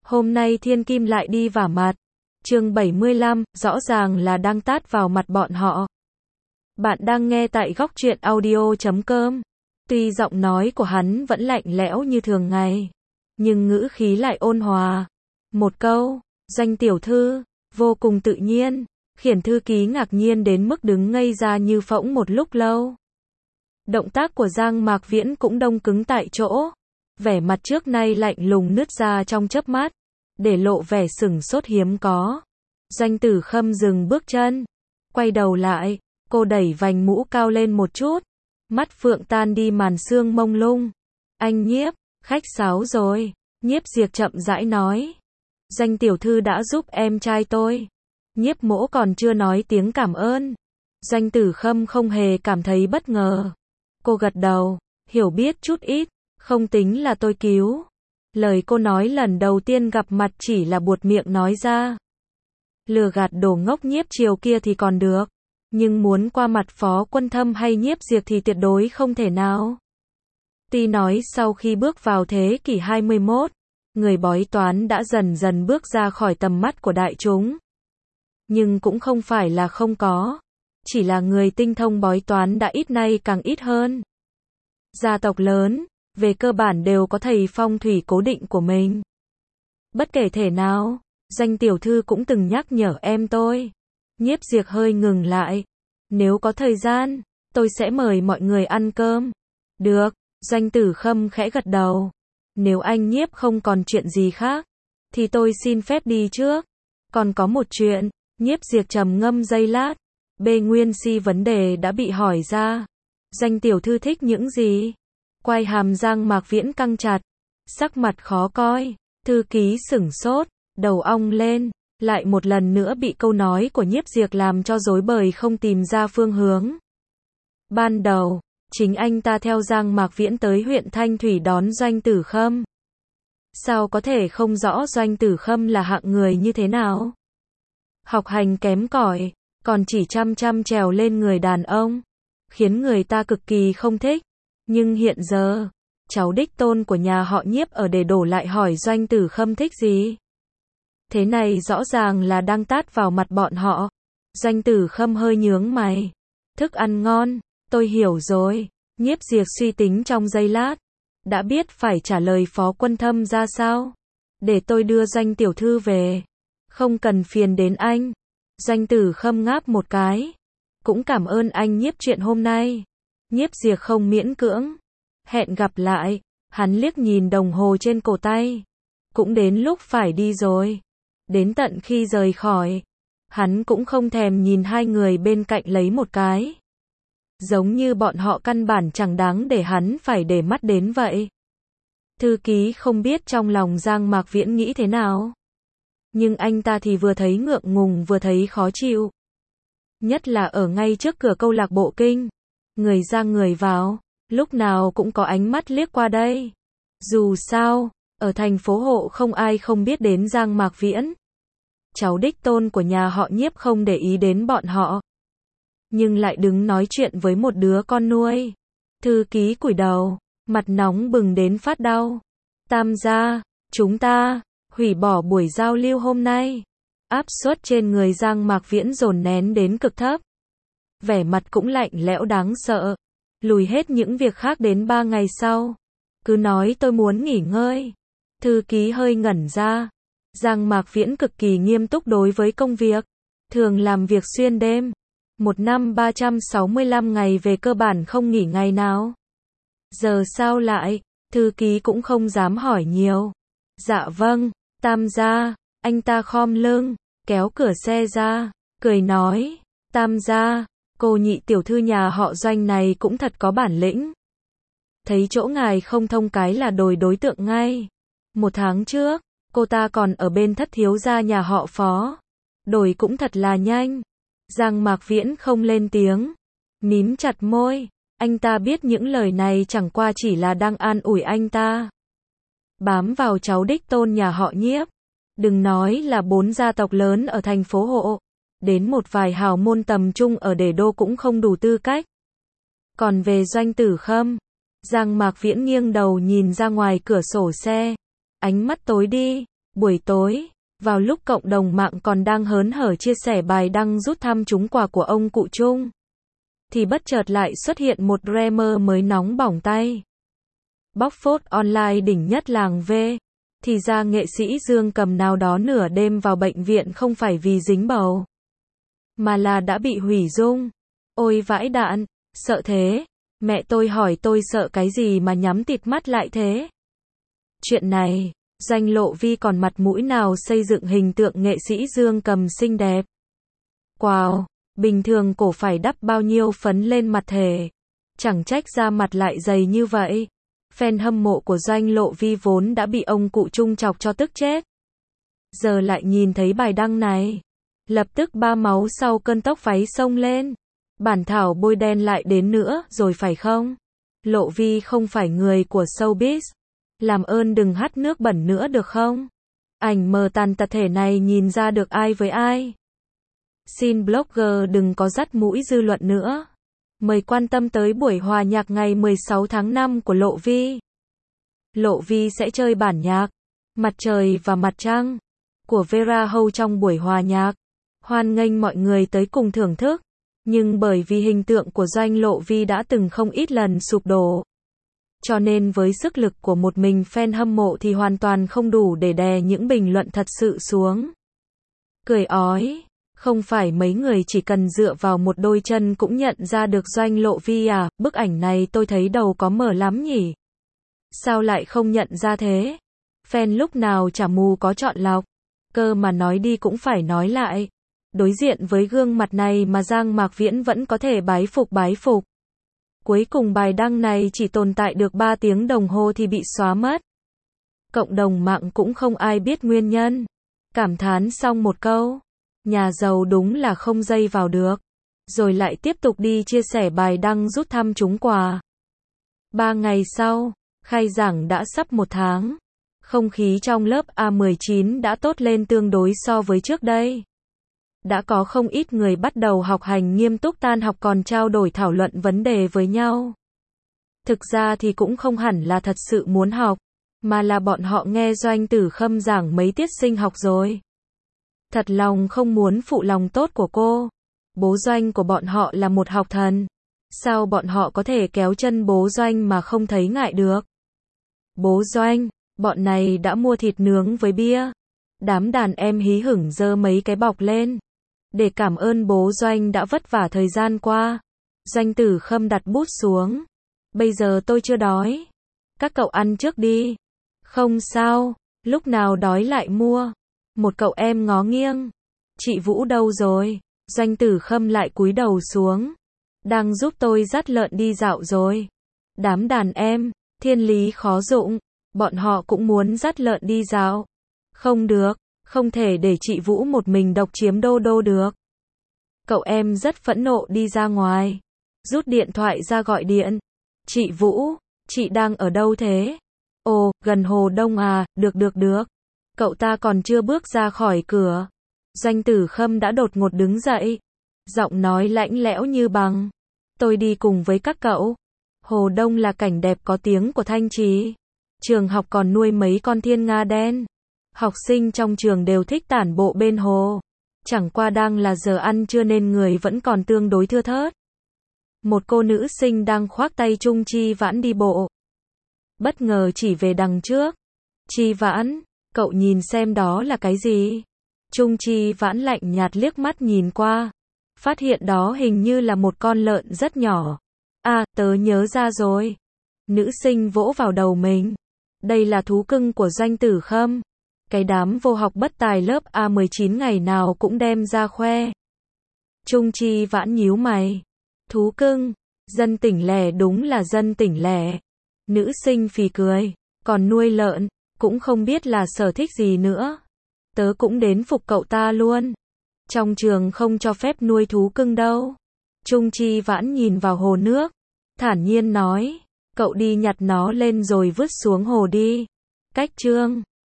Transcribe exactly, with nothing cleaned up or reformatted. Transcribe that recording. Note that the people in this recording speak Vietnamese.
Hôm nay thiên kim lại đi vả mặt. Chương bảy mươi lăm, rõ ràng là đang tát vào mặt bọn họ. Bạn đang nghe tại góc truyện audio chấm com. Tuy giọng nói của hắn vẫn lạnh lẽo như thường ngày, nhưng ngữ khí lại ôn hòa. Một câu, Doanh tiểu thư, vô cùng tự nhiên, khiến thư ký ngạc nhiên đến mức đứng ngây ra như phỗng một lúc lâu. Động tác của Giang Mạc Viễn cũng đông cứng tại chỗ. Vẻ mặt trước nay lạnh lùng nứt ra trong chớp mắt, để lộ vẻ sửng sốt hiếm có. Doanh Tử Khâm dừng bước chân, quay đầu lại, cô đẩy vành mũ cao lên một chút, mắt phượng tan đi màn sương mông lung. Anh Nhiếp, khách sáo rồi. Nhiếp Diệp chậm rãi nói. Doanh tiểu thư đã giúp em trai tôi. Nhiếp Mỗ còn chưa nói tiếng cảm ơn. Doanh Tử Khâm không hề cảm thấy bất ngờ. Cô gật đầu, hiểu biết chút ít, không tính là tôi cứu. Lời cô nói lần đầu tiên gặp mặt chỉ là buột miệng nói ra. Lừa gạt đồ ngốc Nhiếp Triều kia thì còn được, nhưng muốn qua mặt Phó Quân Thâm hay Nhiếp Diệp thì tuyệt đối không thể nào. Tuy nói sau khi bước vào thế kỷ hai mươi mốt, người bói toán đã dần dần bước ra khỏi tầm mắt của đại chúng. Nhưng cũng không phải là không có, chỉ là người tinh thông bói toán đã ít nay càng ít hơn. Gia tộc lớn, về cơ bản đều có thầy phong thủy cố định của mình. Bất kể thể nào, Doanh tiểu thư cũng từng nhắc nhở em tôi. Nhiếp Diệp hơi ngừng lại. Nếu có thời gian, tôi sẽ mời mọi người ăn cơm. Được, Doanh Tử Khâm khẽ gật đầu. Nếu anh Nhiếp không còn chuyện gì khác, thì tôi xin phép đi trước. Còn có một chuyện. Nhiếp Diệp trầm ngâm giây lát. Bê Nguyên Si vấn đề đã bị hỏi ra. Doanh tiểu thư thích những gì? Quai hàm Giang Mạc Viễn căng chặt, sắc mặt khó coi. Thư ký sửng sốt, đầu ong lên, lại một lần nữa bị câu nói của Nhiếp Diệp làm cho rối bời không tìm ra phương hướng. Ban đầu, chính anh ta theo Giang Mạc Viễn tới huyện Thanh Thủy đón Doanh Tử Khâm. Sao có thể không rõ Doanh Tử Khâm là hạng người như thế nào? Học hành kém cỏi, còn chỉ chăm chăm trèo lên người đàn ông, khiến người ta cực kỳ không thích. Nhưng hiện giờ, cháu đích tôn của nhà họ Nhiếp ở để đổ lại hỏi Doanh Tử Khâm thích gì. Thế này rõ ràng là đang tát vào mặt bọn họ. Doanh Tử Khâm hơi nhướng mày. Thức ăn ngon, tôi hiểu rồi. Nhiếp Diệp suy tính trong giây lát, đã biết phải trả lời Phó Quân Thâm ra sao. Để tôi đưa Doanh tiểu thư về. Không cần phiền đến anh. Doanh Tử Khâm ngáp một cái. Cũng cảm ơn anh Nhiếp chuyện hôm nay. Nhiếp Diệp không miễn cưỡng. Hẹn gặp lại. Hắn liếc nhìn đồng hồ trên cổ tay. Cũng đến lúc phải đi rồi. Đến tận khi rời khỏi, hắn cũng không thèm nhìn hai người bên cạnh lấy một cái. Giống như bọn họ căn bản chẳng đáng để hắn phải để mắt đến vậy. Thư ký không biết trong lòng Giang Mạc Viễn nghĩ thế nào. Nhưng anh ta thì vừa thấy ngượng ngùng vừa thấy khó chịu. Nhất là ở ngay trước cửa câu lạc bộ kinh. Người ra người vào, lúc nào cũng có ánh mắt liếc qua đây. Dù sao, ở thành phố Hộ không ai không biết đến Giang Mạc Viễn. Cháu đích tôn của nhà họ Nhiếp không để ý đến bọn họ. Nhưng lại đứng nói chuyện với một đứa con nuôi. Thư ký cúi đầu, mặt nóng bừng đến phát đau. Tam gia, chúng ta hủy bỏ buổi giao lưu hôm nay. Áp suất trên người Giang Mạc Viễn dồn nén đến cực thấp. Vẻ mặt cũng lạnh lẽo đáng sợ. Lùi hết những việc khác đến ba ngày sau. Cứ nói tôi muốn nghỉ ngơi. Thư ký hơi ngẩn ra. Giang Mạc Viễn cực kỳ nghiêm túc đối với công việc. Thường làm việc xuyên đêm. Một năm ba trăm sáu mươi lăm ngày về cơ bản không nghỉ ngày nào. Giờ sao lại? Thư ký cũng không dám hỏi nhiều. Dạ vâng, tam gia. Anh ta khom lưng, kéo cửa xe ra, cười nói. Tam gia, cô nhị tiểu thư nhà họ Doanh này cũng thật có bản lĩnh. Thấy chỗ ngài không thông cái là đổi đối tượng ngay. Một tháng trước, cô ta còn ở bên thất thiếu gia nhà họ Phó. Đổi cũng thật là nhanh. Giang Mạc Viễn không lên tiếng. Mím chặt môi. Anh ta biết những lời này chẳng qua chỉ là đang an ủi anh ta. Bám vào cháu đích tôn nhà họ Nhiếp. Đừng nói là bốn gia tộc lớn ở thành phố Hộ. Đến một vài hào môn tầm trung ở Đế Đô cũng không đủ tư cách. Còn về Doanh Tử Khâm, Giang Mạc Viễn nghiêng đầu nhìn ra ngoài cửa sổ xe. Ánh mắt tối đi, Buổi tối, vào lúc cộng đồng mạng còn đang hớn hở chia sẻ bài đăng rút thăm trúng quà của ông cụ Trung, thì bất chợt lại xuất hiện một dreamer mới nóng bỏng tay. Bóc phốt online đỉnh nhất làng V. Thì ra nghệ sĩ Dương Cầm nào đó nửa đêm vào bệnh viện không phải vì dính bầu, mà là đã bị hủy dung. Ôi vãi đạn, sợ thế. Mẹ tôi hỏi tôi sợ cái gì mà nhắm tịt mắt lại thế. Chuyện này, Doanh Lộ Vi còn mặt mũi nào xây dựng hình tượng nghệ sĩ Dương Cầm xinh đẹp. Wow, bình thường cổ phải đắp bao nhiêu phấn lên mặt thể. Chẳng trách da mặt lại dày như vậy. Fan hâm mộ của Doanh Lộ Vi vốn đã bị ông cụ Trung chọc cho tức chết. Giờ lại nhìn thấy bài đăng này. Lập tức ba máu sau cơn tóc váy xông lên. Bản thảo bôi đen lại đến nữa rồi phải không? Lộ Vi không phải người của showbiz. Làm ơn đừng hắt nước bẩn nữa được không? Ảnh mờ tàn tật thể này nhìn ra được ai với ai. Xin blogger đừng có dắt mũi dư luận nữa. Mời quan tâm tới buổi hòa nhạc ngày mười sáu tháng năm của Lộ Vi. Lộ Vi sẽ chơi bản nhạc Mặt Trời và Mặt Trăng của Vera Hou trong buổi hòa nhạc. Hoan nghênh mọi người tới cùng thưởng thức. Nhưng bởi vì hình tượng của Doanh Lộ Vi đã từng không ít lần sụp đổ, cho nên với sức lực của một mình fan hâm mộ thì hoàn toàn không đủ để đè những bình luận thật sự xuống. Cười ói, không phải mấy người chỉ cần dựa vào một đôi chân cũng nhận ra được Doanh Lộ Vi à, bức ảnh này tôi thấy đầu có mở lắm nhỉ. Sao lại không nhận ra thế? Fan lúc nào chả mù có chọn lọc, cơ mà nói đi cũng phải nói lại. Đối diện với gương mặt này mà Giang Mạc Viễn vẫn có thể bái phục bái phục. Cuối cùng bài đăng này chỉ tồn tại được ba tiếng đồng hồ thì bị xóa mất. Cộng đồng mạng cũng không ai biết nguyên nhân. Cảm thán xong một câu, nhà giàu đúng là không dây vào được. Rồi lại tiếp tục đi chia sẻ bài đăng rút thăm trúng quà. Ba ngày sau, khai giảng đã sắp một tháng. Không khí trong lớp A mười chín đã tốt lên tương đối so với trước đây. Đã có không ít người bắt đầu học hành nghiêm túc, tan học còn trao đổi thảo luận vấn đề với nhau. Thực ra thì cũng không hẳn là thật sự muốn học, mà là bọn họ nghe Doanh Tử Khâm giảng mấy tiết sinh học rồi. Thật lòng không muốn phụ lòng tốt của cô. Bố Doanh của bọn họ là một học thần. Sao bọn họ có thể kéo chân bố Doanh mà không thấy ngại được? Bố Doanh, bọn này đã mua thịt nướng với bia. Đám đàn em hí hửng giơ mấy cái bọc lên. Để cảm ơn bố Doanh đã vất vả thời gian qua. Doanh Tử Khâm đặt bút xuống. Bây giờ tôi chưa đói. Các cậu ăn trước đi. Không sao, lúc nào đói lại mua. Một cậu em ngó nghiêng. Chị Vũ đâu rồi? Doanh Tử Khâm lại cúi đầu xuống. Đang giúp tôi dắt lợn đi dạo rồi. Đám đàn em, thiên lý khó dụng. Bọn họ cũng muốn dắt lợn đi dạo. Không được. Không thể để chị Vũ một mình độc chiếm đô đô được. Cậu em rất phẫn nộ đi ra ngoài. Rút điện thoại ra gọi điện. Chị Vũ, chị đang ở đâu thế? Ồ, gần Hồ Đông à, được được được. Cậu ta còn chưa bước ra khỏi cửa. Doanh Tử Khâm đã đột ngột đứng dậy. Giọng nói lạnh lẽo như băng. Tôi đi cùng với các cậu. Hồ Đông là cảnh đẹp có tiếng của Thanh Trì. Trường học còn nuôi mấy con thiên nga đen. Học sinh trong trường đều thích tản bộ bên hồ. Chẳng qua đang là giờ ăn trưa nên người vẫn còn tương đối thưa thớt. Một cô nữ sinh đang khoác tay Trung Chi Vãn đi bộ. Bất ngờ chỉ về đằng trước. Chi Vãn, cậu nhìn xem đó là cái gì? Trung Chi Vãn lạnh nhạt liếc mắt nhìn qua. Phát hiện đó hình như là một con lợn rất nhỏ. À, tớ nhớ ra rồi. Nữ sinh vỗ vào đầu mình. Đây là thú cưng của Doanh Tử Khâm. Cái đám vô học bất tài lớp A mười chín ngày nào cũng đem ra khoe. Trung Chi Vãn nhíu mày. Thú cưng, dân tỉnh lẻ đúng là dân tỉnh lẻ. Nữ sinh phì cười. Còn nuôi lợn, cũng không biết là sở thích gì nữa. Tớ cũng đến phục cậu ta luôn. Trong trường không cho phép nuôi thú cưng đâu. Trung Chi Vãn nhìn vào hồ nước. Thản nhiên nói. Cậu đi nhặt nó lên rồi vứt xuống hồ đi. Cách chương